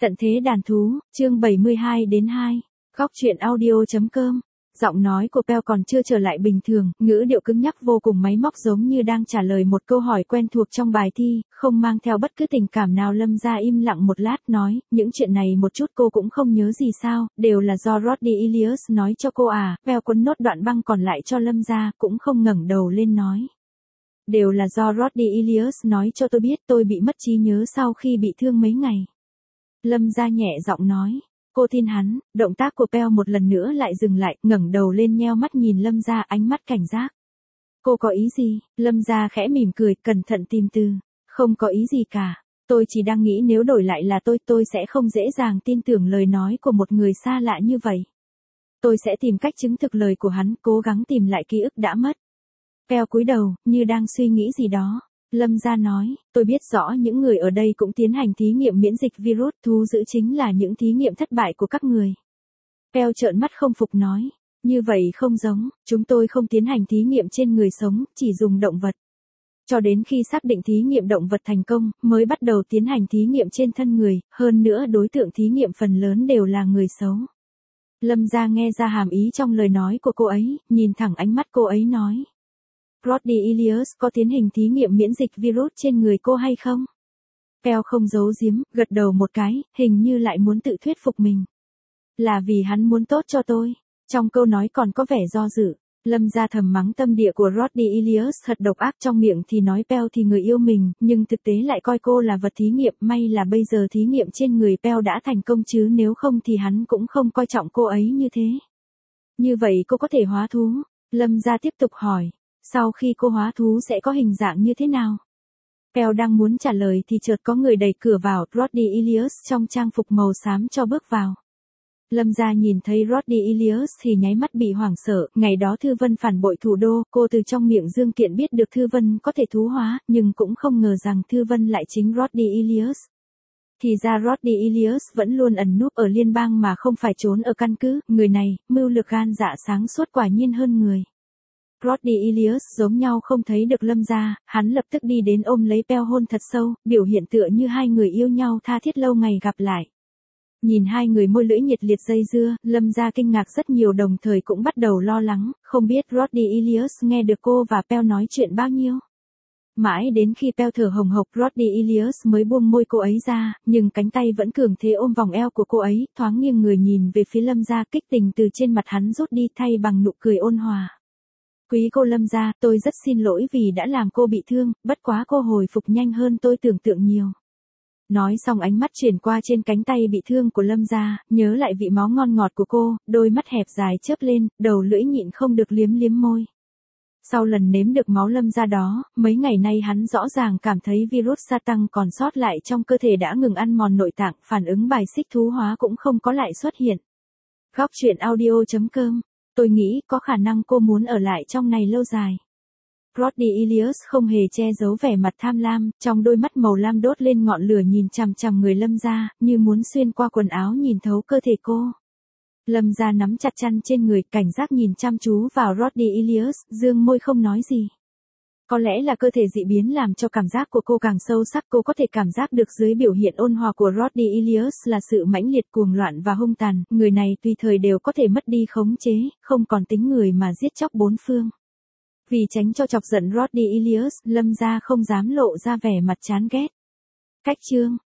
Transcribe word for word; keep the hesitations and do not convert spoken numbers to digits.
Tận thế đàn thú, chương bảy mươi hai đến hai. Góc truyện audio.com. Giọng nói của Peo còn chưa trở lại bình thường, ngữ điệu cứng nhắc vô cùng máy móc giống như đang trả lời một câu hỏi quen thuộc trong bài thi, không mang theo bất cứ tình cảm nào. Lâm Gia im lặng một lát nói, những chuyện này một chút cô cũng không nhớ gì sao, đều là do Roddy Ilias nói cho cô à. Peo quấn nốt đoạn băng còn lại cho Lâm Gia, cũng không ngẩng đầu lên nói. Đều là do Roddy Ilias nói cho tôi biết, tôi bị mất trí nhớ sau khi bị thương mấy ngày. Lâm Gia nhẹ giọng nói. Cô tin hắn. Động tác của Peo một lần nữa lại dừng lại, ngẩng đầu lên nheo mắt nhìn Lâm Gia, ánh mắt cảnh giác. Cô có ý gì? Lâm Gia khẽ mỉm cười, cẩn thận tìm từ. Không có ý gì cả. Tôi chỉ đang nghĩ nếu đổi lại là tôi, tôi sẽ không dễ dàng tin tưởng lời nói của một người xa lạ như vậy. Tôi sẽ tìm cách chứng thực lời của hắn, cố gắng tìm lại ký ức đã mất. Peo cúi đầu, như đang suy nghĩ gì đó. Lâm Gia nói, tôi biết rõ những người ở đây cũng tiến hành thí nghiệm miễn dịch virus, thú dữ chính là những thí nghiệm thất bại của các người. Peo trợn mắt không phục nói, như vậy không giống, chúng tôi không tiến hành thí nghiệm trên người sống, chỉ dùng động vật. Cho đến khi xác định thí nghiệm động vật thành công, mới bắt đầu tiến hành thí nghiệm trên thân người, hơn nữa đối tượng thí nghiệm phần lớn đều là người xấu. Lâm Gia nghe ra hàm ý trong lời nói của cô ấy, nhìn thẳng ánh mắt cô ấy nói. Roddy Ilias có tiến hành thí nghiệm miễn dịch virus trên người cô hay không? Peo không giấu giếm, gật đầu một cái, hình như lại muốn tự thuyết phục mình. Là vì hắn muốn tốt cho tôi. Trong câu nói còn có vẻ do dự. Lâm Gia thầm mắng tâm địa của Roddy Ilias thật độc ác, trong miệng thì nói Peo thì người yêu mình, nhưng thực tế lại coi cô là vật thí nghiệm. May là bây giờ thí nghiệm trên người Peo đã thành công chứ nếu không thì hắn cũng không coi trọng cô ấy như thế. Như vậy cô có thể hóa thú? Lâm Gia tiếp tục hỏi. Sau khi cô hóa thú sẽ có hình dạng như thế nào? Peo đang muốn trả lời thì chợt có người đẩy cửa vào, Roddy Ilias trong trang phục màu xám cho bước vào. Lâm Gia nhìn thấy Roddy Ilias thì nháy mắt bị hoảng sợ, ngày đó Thư Vân phản bội thủ đô, cô từ trong miệng Dương Kiện biết được Thư Vân có thể thú hóa, nhưng cũng không ngờ rằng Thư Vân lại chính Roddy Ilias. Thì ra Roddy Ilias vẫn luôn ẩn núp ở liên bang mà không phải trốn ở căn cứ, người này, mưu lược gan dạ sáng suốt quả nhiên hơn người. Roddy Ilias giống nhau không thấy được Lâm Gia, hắn lập tức đi đến ôm lấy Peo hôn thật sâu, biểu hiện tựa như hai người yêu nhau tha thiết lâu ngày gặp lại. Nhìn hai người môi lưỡi nhiệt liệt dây dưa, Lâm Gia kinh ngạc rất nhiều, đồng thời cũng bắt đầu lo lắng, không biết Roddy Ilias nghe được cô và Peo nói chuyện bao nhiêu. Mãi đến khi Peo thở hồng hộc, Roddy Ilias mới buông môi cô ấy ra, nhưng cánh tay vẫn cường thế ôm vòng eo của cô ấy, thoáng nghiêng người nhìn về phía Lâm Gia, kích tình từ trên mặt hắn rút đi thay bằng nụ cười ôn hòa. Quý cô Lâm Gia, tôi rất xin lỗi vì đã làm cô bị thương, bất quá cô hồi phục nhanh hơn tôi tưởng tượng nhiều. Nói xong ánh mắt chuyển qua trên cánh tay bị thương của Lâm Gia, nhớ lại vị máu ngon ngọt của cô, đôi mắt hẹp dài chớp lên, đầu lưỡi nhịn không được liếm liếm môi. Sau lần nếm được máu Lâm Gia đó, mấy ngày nay hắn rõ ràng cảm thấy virus sa tăng còn sót lại trong cơ thể đã ngừng ăn mòn nội tạng, phản ứng bài xích thú hóa cũng không có lại xuất hiện. Góc truyện audio.com. Tôi nghĩ có khả năng cô muốn ở lại trong này lâu dài. Roddy Ilias không hề che giấu vẻ mặt tham lam, trong đôi mắt màu lam đốt lên ngọn lửa nhìn chằm chằm người Lâm Gia, như muốn xuyên qua quần áo nhìn thấu cơ thể cô. Lâm Gia nắm chặt chăn trên người, cảnh giác nhìn chăm chú vào Roddy Ilias, dương môi không nói gì. Có lẽ là cơ thể dị biến làm cho cảm giác của cô càng sâu sắc, cô có thể cảm giác được dưới biểu hiện ôn hòa của Roddy Ilias là sự mãnh liệt, cuồng loạn và hung tàn, người này tùy thời đều có thể mất đi khống chế, không còn tính người mà giết chóc bốn phương. Vì tránh cho chọc giận Roddy Ilias, Lâm Gia không dám lộ ra vẻ mặt chán ghét. Cách chương